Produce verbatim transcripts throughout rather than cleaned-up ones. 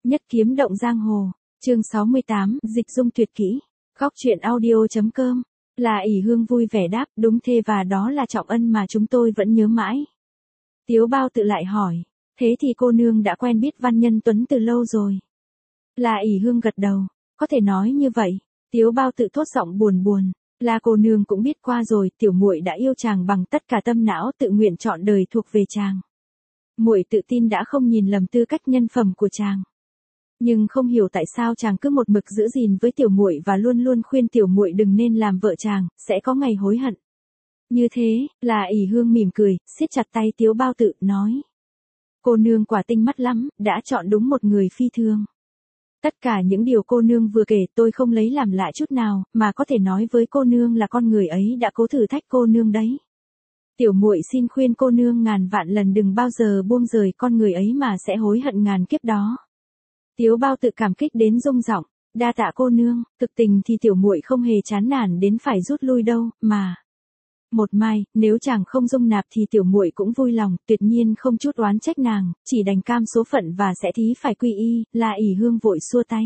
Nhất kiếm động giang hồ, chương sáu mươi tám, dịch dung tuyệt kỹ. Góc truyện audio.com. Là ỷ hương vui vẻ đáp, đúng thế và đó là trọng ân mà chúng tôi vẫn nhớ mãi. Tiếu Bao Tự lại hỏi, thế thì cô nương đã quen biết Văn Nhân Tuấn từ lâu rồi. Là ỷ hương gật đầu, có thể nói như vậy. Tiếu Bao Tự thốt giọng buồn buồn, là cô nương cũng biết qua rồi, tiểu muội đã yêu chàng bằng tất cả tâm não, tự nguyện chọn đời thuộc về chàng. Muội tự tin đã không nhìn lầm tư cách nhân phẩm của chàng. Nhưng không hiểu tại sao chàng cứ một mực giữ gìn với tiểu muội và luôn luôn khuyên tiểu muội đừng nên làm vợ chàng, sẽ có ngày hối hận. Như thế, là ỷ hương mỉm cười, siết chặt tay Tiếu Bao Tự, nói. Cô nương quả tinh mắt lắm, đã chọn đúng một người phi thường. Tất cả những điều cô nương vừa kể tôi không lấy làm lạ chút nào, mà có thể nói với cô nương là con người ấy đã cố thử thách cô nương đấy. Tiểu muội xin khuyên cô nương ngàn vạn lần đừng bao giờ buông rời con người ấy mà sẽ hối hận ngàn kiếp đó. Tiếu Bao Tự cảm kích đến rung giọng, đa tạ cô nương, thực tình thì tiểu muội không hề chán nản đến phải rút lui đâu, mà một mai, nếu chàng không dung nạp thì tiểu muội cũng vui lòng, tuyệt nhiên không chút oán trách nàng, chỉ đành cam số phận và sẽ thí phải quy y. Là ỷ hương vội xua tay.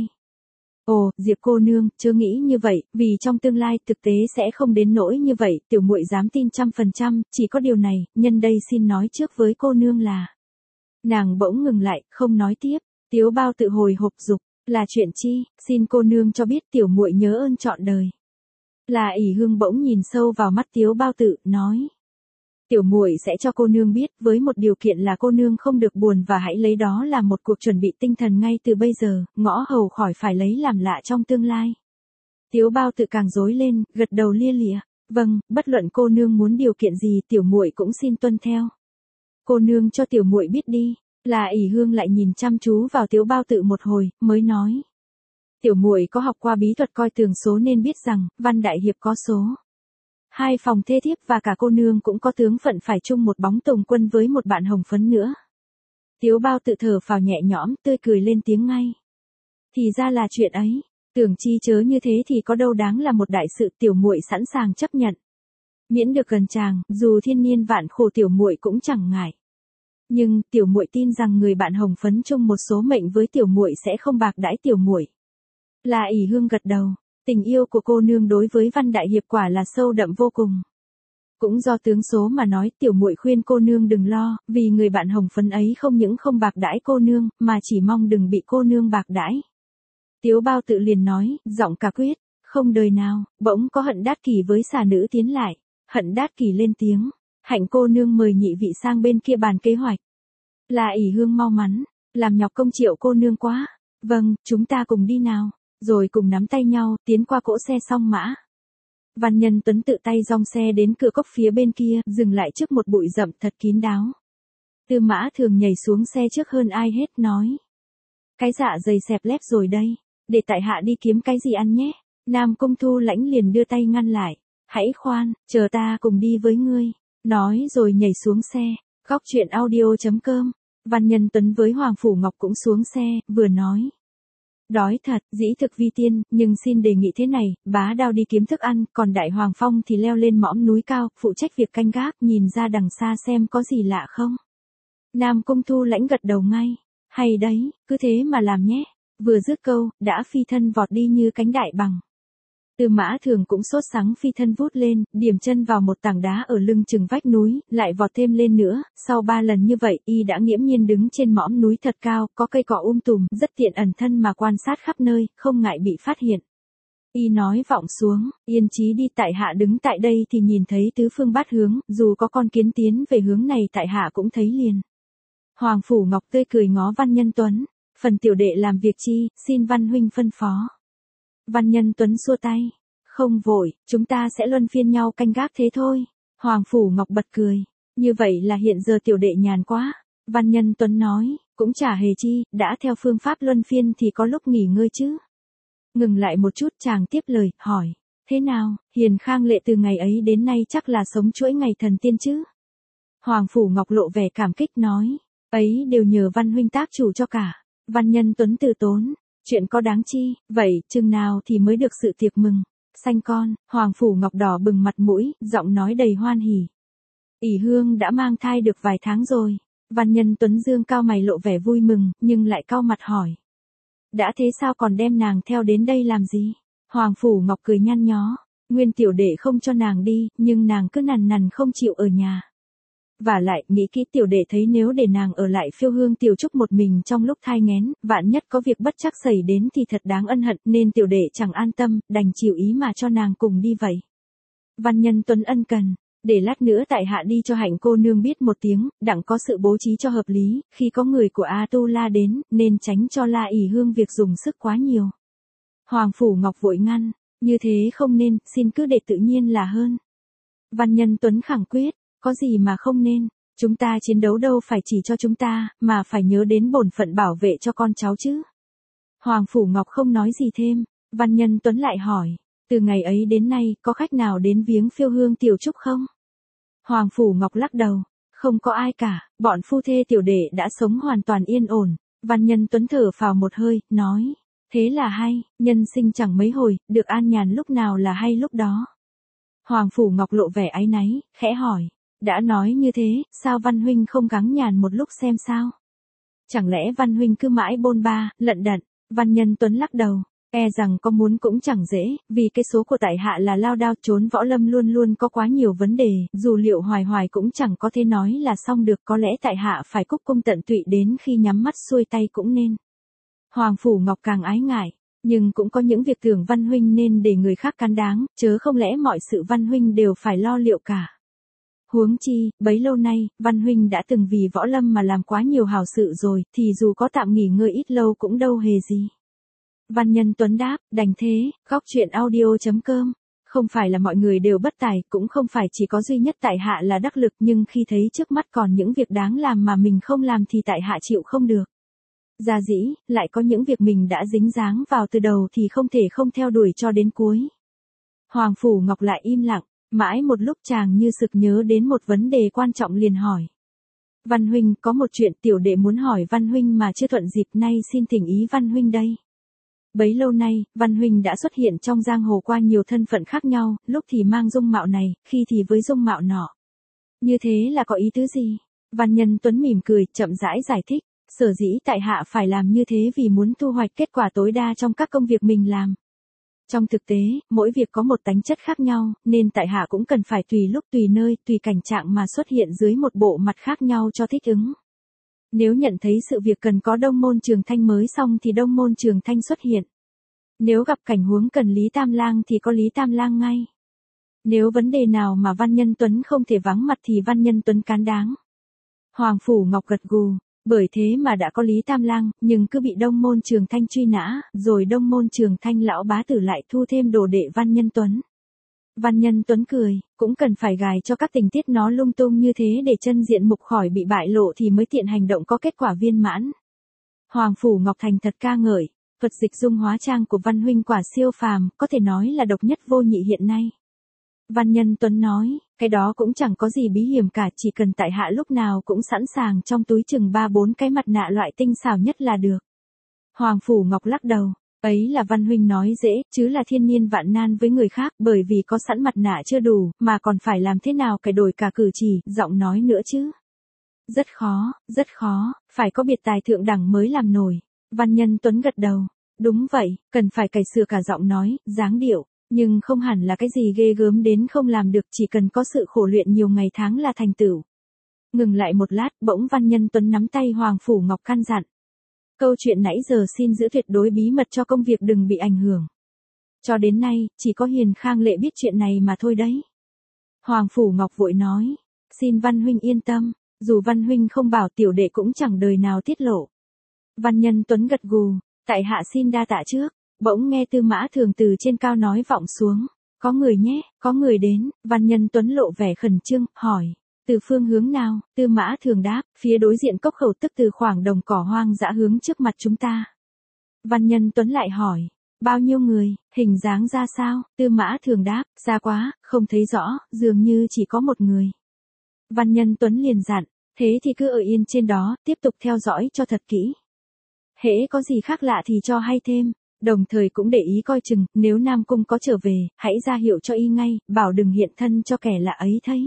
Ồ, Diệp cô nương, chớ nghĩ như vậy, vì trong tương lai thực tế sẽ không đến nỗi như vậy, tiểu muội dám tin trăm phần trăm, chỉ có điều này, nhân đây xin nói trước với cô nương là. Nàng bỗng ngừng lại, không nói tiếp. Tiếu Bao Tự hồi hộp dục, là chuyện chi, xin cô nương cho biết tiểu muội nhớ ơn trọn đời. Là ỷ hương bỗng nhìn sâu vào mắt Tiếu Bao Tự, nói. Tiểu muội sẽ cho cô nương biết, với một điều kiện là cô nương không được buồn và hãy lấy đó là một cuộc chuẩn bị tinh thần ngay từ bây giờ, ngõ hầu khỏi phải lấy làm lạ trong tương lai. Tiếu Bao Tự càng rối lên, gật đầu lia lịa, vâng, bất luận cô nương muốn điều kiện gì tiểu muội cũng xin tuân theo. Cô nương cho tiểu muội biết đi. Là ỷ hương lại nhìn chăm chú vào Tiếu Bao Tự một hồi, mới nói. Tiểu muội có học qua bí thuật coi tường số nên biết rằng, Văn Đại Hiệp có số. Hai phòng thê thiếp và cả cô nương cũng có tướng phận phải chung một bóng tùng quân với một bạn hồng phấn nữa. Tiếu Bao Tự thở phào nhẹ nhõm, tươi cười lên tiếng ngay. Thì ra là chuyện ấy, tưởng chi chớ như thế thì có đâu đáng là một đại sự, tiểu muội sẵn sàng chấp nhận. Miễn được gần chàng, dù thiên niên vạn khổ tiểu muội cũng chẳng ngại. Nhưng tiểu muội tin rằng người bạn hồng phấn chung một số mệnh với tiểu muội sẽ không bạc đãi tiểu muội. Là ỷ hương gật đầu, tình yêu của cô nương đối với Văn Đại Hiệp quả là sâu đậm vô cùng. Cũng do tướng số mà nói, tiểu muội khuyên cô nương đừng lo, vì người bạn hồng phấn ấy không những không bạc đãi cô nương, mà chỉ mong đừng bị cô nương bạc đãi. Tiếu Bao Tự liền nói, giọng cả quyết, không đời nào. Bỗng có Hận Đát Kỷ với xà nữ tiến lại. Hận Đát Kỷ lên tiếng. Hạnh cô nương mời nhị vị sang bên kia bàn kế hoạch. Là ỷ hương mau mắn, làm nhọc công Triệu cô nương quá. Vâng, chúng ta cùng đi nào. Rồi cùng nắm tay nhau, tiến qua cỗ xe song mã. Văn Nhân Tuấn tự tay dong xe đến cửa cốc phía bên kia, dừng lại trước một bụi rậm thật kín đáo. Tư Mã Thường nhảy xuống xe trước hơn ai hết, nói. Cái dạ dày xẹp lép rồi đây, để tại hạ đi kiếm cái gì ăn nhé. Nam Cung Thu Lãnh liền đưa tay ngăn lại. Hãy khoan, chờ ta cùng đi với ngươi. Nói rồi nhảy xuống xe. Góc truyện audio.com. Văn Nhân Tuấn với Hoàng Phủ Ngọc cũng xuống xe, vừa nói. Đói thật, dĩ thực vi tiên, nhưng xin đề nghị thế này, Bá Đao đi kiếm thức ăn, còn Đại Hoàng Phong thì leo lên mõm núi cao, phụ trách việc canh gác, nhìn ra đằng xa xem có gì lạ không. Nam Cung Thu Lãnh gật đầu ngay. Hay đấy, cứ thế mà làm nhé. Vừa dứt câu, đã phi thân vọt đi như cánh đại bằng. Tư Mã Thường cũng sốt sắng phi thân vút lên, điểm chân vào một tảng đá ở lưng chừng vách núi, lại vọt thêm lên nữa, sau ba lần như vậy, y đã nghiễm nhiên đứng trên mõm núi thật cao, có cây cỏ um tùm, rất tiện ẩn thân mà quan sát khắp nơi, không ngại bị phát hiện. Y nói vọng xuống, yên chí đi, tại hạ đứng tại đây thì nhìn thấy tứ phương bát hướng, dù có con kiến tiến về hướng này tại hạ cũng thấy liền. Hoàng Phủ Ngọc tươi cười ngó Văn Nhân Tuấn, phần tiểu đệ làm việc chi, xin Văn huynh phân phó. Văn Nhân Tuấn xua tay. Không vội, chúng ta sẽ luân phiên nhau canh gác thế thôi. Hoàng Phủ Ngọc bật cười. Như vậy là hiện giờ tiểu đệ nhàn quá. Văn Nhân Tuấn nói, cũng chả hề chi, đã theo phương pháp luân phiên thì có lúc nghỉ ngơi chứ. Ngừng lại một chút chàng tiếp lời, hỏi. Thế nào, Hiền Khang Lệ từ ngày ấy đến nay chắc là sống chuỗi ngày thần tiên chứ? Hoàng Phủ Ngọc lộ vẻ cảm kích nói. Ấy đều nhờ Văn huynh tác chủ cho cả. Văn Nhân Tuấn từ tốn. Chuyện có đáng chi, vậy, chừng nào thì mới được sự tiệc mừng. Sanh con, Hoàng Phủ Ngọc đỏ bừng mặt mũi, giọng nói đầy hoan hỉ. ỷ hương đã mang thai được vài tháng rồi. Văn Nhân Tuấn dương cao mày lộ vẻ vui mừng, nhưng lại cau mặt hỏi. Đã thế sao còn đem nàng theo đến đây làm gì? Hoàng Phủ Ngọc cười nhăn nhó, nguyên tiểu đệ không cho nàng đi, nhưng nàng cứ nằn nằn không chịu ở nhà. Và lại, nghĩ kỹ tiểu đệ thấy nếu để nàng ở lại Phiêu Hương Tiểu Trúc một mình trong lúc thai nghén, vạn nhất có việc bất trắc xảy đến thì thật đáng ân hận, nên tiểu đệ chẳng an tâm, đành chịu ý mà cho nàng cùng đi vậy. Văn Nhân Tuấn ân cần, để lát nữa tại hạ đi cho Hạnh cô nương biết một tiếng, đặng có sự bố trí cho hợp lý, khi có người của A Tu La đến, nên tránh cho La ỷ Hương việc dùng sức quá nhiều. Hoàng Phủ Ngọc vội ngăn, như thế không nên, xin cứ để tự nhiên là hơn. Văn Nhân Tuấn khẳng quyết, có gì mà không nên, chúng ta chiến đấu đâu phải chỉ cho chúng ta, mà phải nhớ đến bổn phận bảo vệ cho con cháu chứ. Hoàng Phủ Ngọc không nói gì thêm, Văn Nhân Tuấn lại hỏi, từ ngày ấy đến nay, có khách nào đến viếng Phiêu Hương Tiểu Trúc không? Hoàng Phủ Ngọc lắc đầu, không có ai cả, bọn phu thê tiểu đệ đã sống hoàn toàn yên ổn. Văn Nhân Tuấn thở phào một hơi, nói, thế là hay, nhân sinh chẳng mấy hồi, được an nhàn lúc nào là hay lúc đó. Hoàng Phủ Ngọc lộ vẻ áy náy, khẽ hỏi, đã nói như thế, sao Văn huynh không gắng nhàn một lúc xem sao? Chẳng lẽ Văn huynh cứ mãi bôn ba, lận đận? Văn Nhân Tuấn lắc đầu, e rằng có muốn cũng chẳng dễ, vì cái số của tại hạ là lao đao trốn võ lâm luôn luôn có quá nhiều vấn đề, dù liệu hoài hoài cũng chẳng có thể nói là xong được, có lẽ tại hạ phải cúc cung tận tụy đến khi nhắm mắt xuôi tay cũng nên. Hoàng Phủ Ngọc càng ái ngại, nhưng cũng có những việc tưởng Văn huynh nên để người khác can đáng, chớ không lẽ mọi sự Văn huynh đều phải lo liệu cả. Huống chi, bấy lâu nay, Văn huynh đã từng vì võ lâm mà làm quá nhiều hảo sự rồi, thì dù có tạm nghỉ ngơi ít lâu cũng đâu hề gì. Văn Nhân Tuấn đáp, đành thế, góc truyện audio chấm com. Không phải là mọi người đều bất tài, cũng không phải chỉ có duy nhất tại hạ là đắc lực, nhưng khi thấy trước mắt còn những việc đáng làm mà mình không làm thì tại hạ chịu không được. Gia dĩ, lại có những việc mình đã dính dáng vào từ đầu thì không thể không theo đuổi cho đến cuối. Hoàng Phủ Ngọc lại im lặng, mãi một lúc chàng như sực nhớ đến một vấn đề quan trọng liền hỏi. Văn huynh, có một chuyện tiểu đệ muốn hỏi Văn huynh mà chưa thuận dịp, nay xin thỉnh ý Văn huynh đây. Bấy lâu nay, Văn huynh đã xuất hiện trong giang hồ qua nhiều thân phận khác nhau, lúc thì mang dung mạo này, khi thì với dung mạo nọ. Như thế là có ý tứ gì? Văn Nhân Tuấn mỉm cười, chậm rãi giải thích. Sở dĩ tại hạ phải làm như thế vì muốn thu hoạch kết quả tối đa trong các công việc mình làm. Trong thực tế, mỗi việc có một tánh chất khác nhau, nên tại hạ cũng cần phải tùy lúc tùy nơi, tùy cảnh trạng mà xuất hiện dưới một bộ mặt khác nhau cho thích ứng. Nếu nhận thấy sự việc cần có Đông Môn Trường Thanh mới xong thì Đông Môn Trường Thanh xuất hiện. Nếu gặp cảnh huống cần Lý Tam Lang thì có Lý Tam Lang ngay. Nếu vấn đề nào mà Văn Nhân Tuấn không thể vắng mặt thì Văn Nhân Tuấn cán đáng. Hoàng Phủ Ngọc gật gù. Bởi thế mà đã có Lý Tam Lang, nhưng cứ bị Đông Môn Trường Thanh truy nã, rồi Đông Môn Trường Thanh lão bá tử lại thu thêm đồ đệ Văn Nhân Tuấn. Văn Nhân Tuấn cười, cũng cần phải gài cho các tình tiết nó lung tung như thế để chân diện mục khỏi bị bại lộ thì mới tiện hành động có kết quả viên mãn. Hoàng Phủ Ngọc thành thật ca ngợi, thuật dịch dung hóa trang của Văn huynh quả siêu phàm, có thể nói là độc nhất vô nhị hiện nay. Văn Nhân Tuấn nói, cái đó cũng chẳng có gì bí hiểm cả, chỉ cần tại hạ lúc nào cũng sẵn sàng trong túi chừng ba bốn cái mặt nạ loại tinh xảo nhất là được. Hoàng Phủ Ngọc lắc đầu, ấy là Văn huynh nói dễ, chứ là thiên niên vạn nan với người khác, bởi vì có sẵn mặt nạ chưa đủ, mà còn phải làm thế nào cải đổi cả cử chỉ, giọng nói nữa chứ. Rất khó, rất khó, phải có biệt tài thượng đẳng mới làm nổi. Văn Nhân Tuấn gật đầu, đúng vậy, cần phải cải sửa cả giọng nói, dáng điệu. Nhưng không hẳn là cái gì ghê gớm đến không làm được, chỉ cần có sự khổ luyện nhiều ngày tháng là thành tựu. Ngừng lại một lát, bỗng Văn Nhân Tuấn nắm tay Hoàng Phủ Ngọc căn dặn. Câu chuyện nãy giờ xin giữ tuyệt đối bí mật cho công việc đừng bị ảnh hưởng. Cho đến nay, chỉ có Hiền Khang Lệ biết chuyện này mà thôi đấy. Hoàng Phủ Ngọc vội nói, xin Văn huynh yên tâm, dù Văn huynh không bảo tiểu đệ cũng chẳng đời nào tiết lộ. Văn Nhân Tuấn gật gù, tại hạ xin đa tạ trước. Bỗng nghe Tư Mã Thường từ trên cao nói vọng xuống, có người nhé, có người đến. Văn Nhân Tuấn lộ vẻ khẩn trương, hỏi, từ phương hướng nào? Tư Mã Thường đáp, phía đối diện cốc khẩu, tức từ khoảng đồng cỏ hoang dã hướng trước mặt chúng ta. Văn Nhân Tuấn lại hỏi, bao nhiêu người, hình dáng ra sao? Tư Mã Thường đáp, xa quá, không thấy rõ, dường như chỉ có một người. Văn Nhân Tuấn liền dặn, thế thì cứ ở yên trên đó, tiếp tục theo dõi cho thật kỹ. Hễ có gì khác lạ thì cho hay thêm. Đồng thời cũng để ý coi chừng, nếu Nam Cung có trở về, hãy ra hiệu cho y ngay, bảo đừng hiện thân cho kẻ lạ ấy thấy.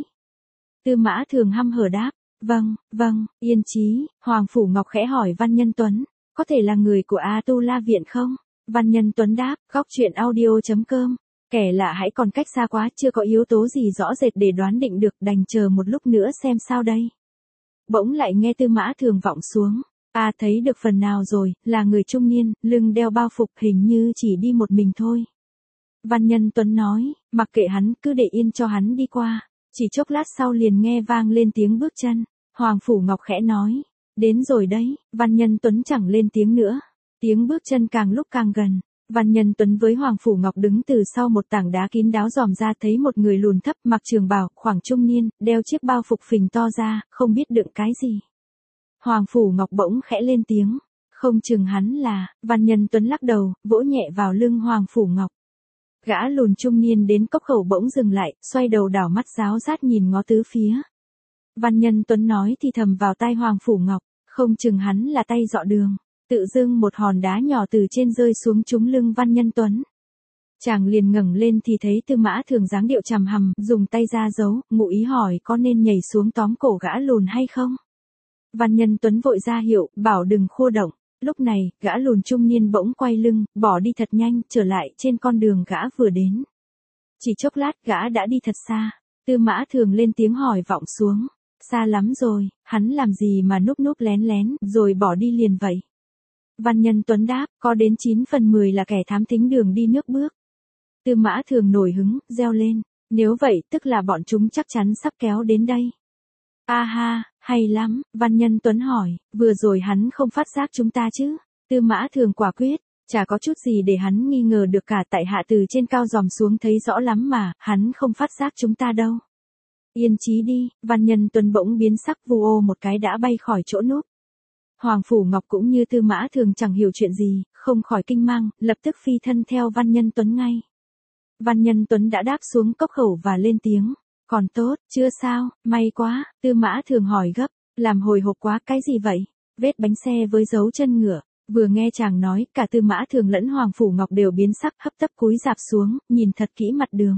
Tư Mã Thường hăm hở đáp, vâng, vâng, yên chí. Hoàng Phủ Ngọc khẽ hỏi Văn Nhân Tuấn, có thể là người của A Tu La Viện không? Văn Nhân Tuấn đáp, góc truyện audio.com. Kẻ lạ hãy còn cách xa quá, chưa có yếu tố gì rõ rệt để đoán định được, đành chờ một lúc nữa xem sao đây. Bỗng lại nghe Tư Mã Thường vọng xuống. À thấy được phần nào rồi, là người trung niên, lưng đeo bao phục, hình như chỉ đi một mình thôi. Văn Nhân Tuấn nói, mặc kệ hắn, cứ để yên cho hắn đi qua. Chỉ chốc lát sau liền nghe vang lên tiếng bước chân. Hoàng Phủ Ngọc khẽ nói, đến rồi đấy. Văn Nhân Tuấn chẳng lên tiếng nữa. Tiếng bước chân càng lúc càng gần. Văn Nhân Tuấn với Hoàng Phủ Ngọc đứng từ sau một tảng đá kín đáo dòm ra thấy một người lùn thấp, mặc trường bào, khoảng trung niên, đeo chiếc bao phục phình to ra, không biết đựng cái gì. Hoàng Phủ Ngọc bỗng khẽ lên tiếng, không chừng hắn là. Văn Nhân Tuấn lắc đầu, vỗ nhẹ vào lưng Hoàng Phủ Ngọc. Gã lùn trung niên đến cốc khẩu bỗng dừng lại, xoay đầu đảo mắt ráo rát nhìn ngó tứ phía. Văn Nhân Tuấn nói thì thầm vào tai Hoàng Phủ Ngọc, không chừng hắn là tay dọ đường. Tự dưng một hòn đá nhỏ từ trên rơi xuống trúng lưng Văn Nhân Tuấn. Chàng liền ngẩng lên thì thấy Tư Mã Thường dáng điệu trầm hầm, dùng tay ra giấu, ngụ ý hỏi có nên nhảy xuống tóm cổ gã lùn hay không. Văn Nhân Tuấn vội ra hiệu, bảo đừng khô động. Lúc này, gã lùn trung niên bỗng quay lưng, bỏ đi thật nhanh, trở lại trên con đường gã vừa đến. Chỉ chốc lát gã đã đi thật xa. Tư Mã Thường lên tiếng hỏi vọng xuống. Xa lắm rồi, hắn làm gì mà núp núp lén lén, rồi bỏ đi liền vậy. Văn Nhân Tuấn đáp, có đến chín phần mười là kẻ thám thính đường đi nước bước. Tư Mã Thường nổi hứng, reo lên, nếu vậy tức là bọn chúng chắc chắn sắp kéo đến đây. A ha, hay lắm. Văn Nhân Tuấn hỏi, vừa rồi hắn không phát giác chúng ta chứ? Tư Mã Thường quả quyết, chả có chút gì để hắn nghi ngờ được cả, tại hạ từ trên cao dòm xuống thấy rõ lắm mà, hắn không phát giác chúng ta đâu. Yên chí đi. Văn Nhân Tuấn bỗng biến sắc, vù ô một cái đã bay khỏi chỗ núp. Hoàng Phủ Ngọc cũng như Tư Mã Thường chẳng hiểu chuyện gì, không khỏi kinh mang, lập tức phi thân theo Văn Nhân Tuấn ngay. Văn Nhân Tuấn đã đáp xuống cốc khẩu và lên tiếng, còn tốt, chưa sao, may quá. Tư Mã Thường hỏi gấp, làm hồi hộp quá, cái gì vậy? Vết bánh xe với dấu chân ngựa. Vừa nghe chàng nói, cả Tư Mã Thường lẫn Hoàng Phủ Ngọc đều biến sắc, hấp tấp cúi rạp xuống, nhìn thật kỹ mặt đường.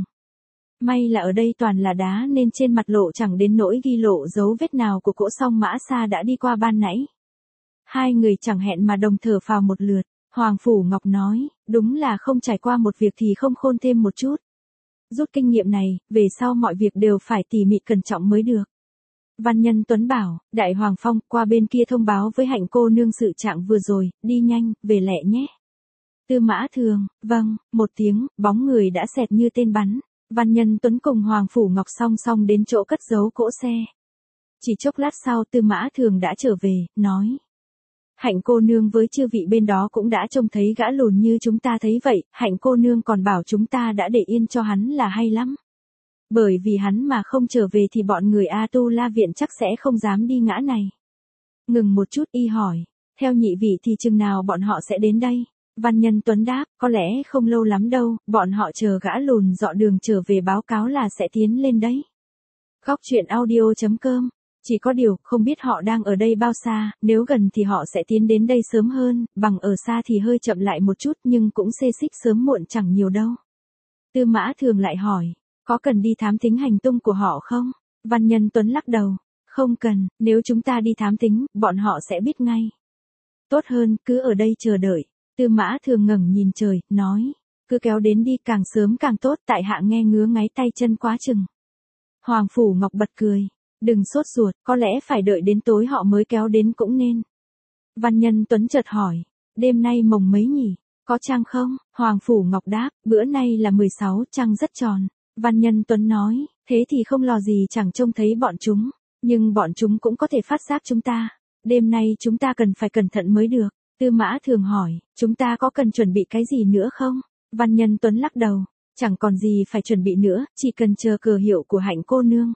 May là ở đây toàn là đá nên trên mặt lộ chẳng đến nỗi ghi lộ dấu vết nào của cỗ song mã xa đã đi qua ban nãy. Hai người chẳng hẹn mà đồng thở phào một lượt. Hoàng Phủ Ngọc nói, đúng là không trải qua một việc thì không khôn thêm một chút. Rút kinh nghiệm này, về sau mọi việc đều phải tỉ mỉ cẩn trọng mới được. Văn Nhân Tuấn bảo, Đại Hoàng Phong, qua bên kia thông báo với Hạnh cô nương sự trạng vừa rồi, đi nhanh, về lẹ nhé. Tư Mã Thường, vâng, một tiếng, bóng người đã xẹt như tên bắn. Văn Nhân Tuấn cùng Hoàng Phủ Ngọc song song đến chỗ cất giấu cỗ xe. Chỉ chốc lát sau Tư Mã Thường đã trở về, nói. Hạnh cô nương với chư vị bên đó cũng đã trông thấy gã lùn như chúng ta thấy vậy, Hạnh cô nương còn bảo chúng ta đã để yên cho hắn là hay lắm. Bởi vì hắn mà không trở về thì bọn người A Tu La Viện chắc sẽ không dám đi ngã này. Ngừng một chút y hỏi, theo nhị vị thì chừng nào bọn họ sẽ đến đây? Văn Nhân Tuấn đáp, có lẽ không lâu lắm đâu, bọn họ chờ gã lùn dọ đường trở về báo cáo là sẽ tiến lên đấy. Góc truyện audio.com. Chỉ có điều, không biết họ đang ở đây bao xa, nếu gần thì họ sẽ tiến đến đây sớm hơn, bằng ở xa thì hơi chậm lại một chút nhưng cũng xê xích sớm muộn chẳng nhiều đâu. Tư Mã Thường lại hỏi, có cần đi thám thính hành tung của họ không? Văn Nhân Tuấn lắc đầu, không cần, nếu chúng ta đi thám thính, bọn họ sẽ biết ngay. Tốt hơn, cứ ở đây chờ đợi. Tư Mã Thường ngẩng nhìn trời, nói, cứ kéo đến đi, càng sớm càng tốt, tại hạ nghe ngứa ngáy tay chân quá chừng. Hoàng Phủ Ngọc bật cười. Đừng sốt ruột, có lẽ phải đợi đến tối họ mới kéo đến cũng nên. Văn Nhân Tuấn chợt hỏi, đêm nay mồng mấy nhỉ? Có trăng không? Hoàng Phủ Ngọc đáp, bữa nay là mười sáu, trăng rất tròn. Văn Nhân Tuấn nói, thế thì không lo gì chẳng trông thấy bọn chúng, nhưng bọn chúng cũng có thể phát giác chúng ta. Đêm nay chúng ta cần phải cẩn thận mới được. Tư Mã Thường hỏi, chúng ta có cần chuẩn bị cái gì nữa không? Văn Nhân Tuấn lắc đầu, chẳng còn gì phải chuẩn bị nữa, chỉ cần chờ cờ hiệu của Hạnh cô nương.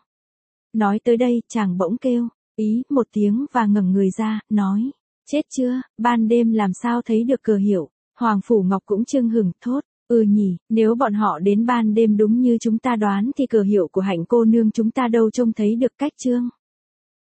Nói tới đây, chàng bỗng kêu, ý, một tiếng và ngẩng người ra, nói, chết chưa, ban đêm làm sao thấy được cờ hiệu. Hoàng Phủ Ngọc cũng chưng hửng, thốt, ừ nhỉ, nếu bọn họ đến ban đêm đúng như chúng ta đoán thì cờ hiệu của Hạnh cô nương chúng ta đâu trông thấy được cách chương.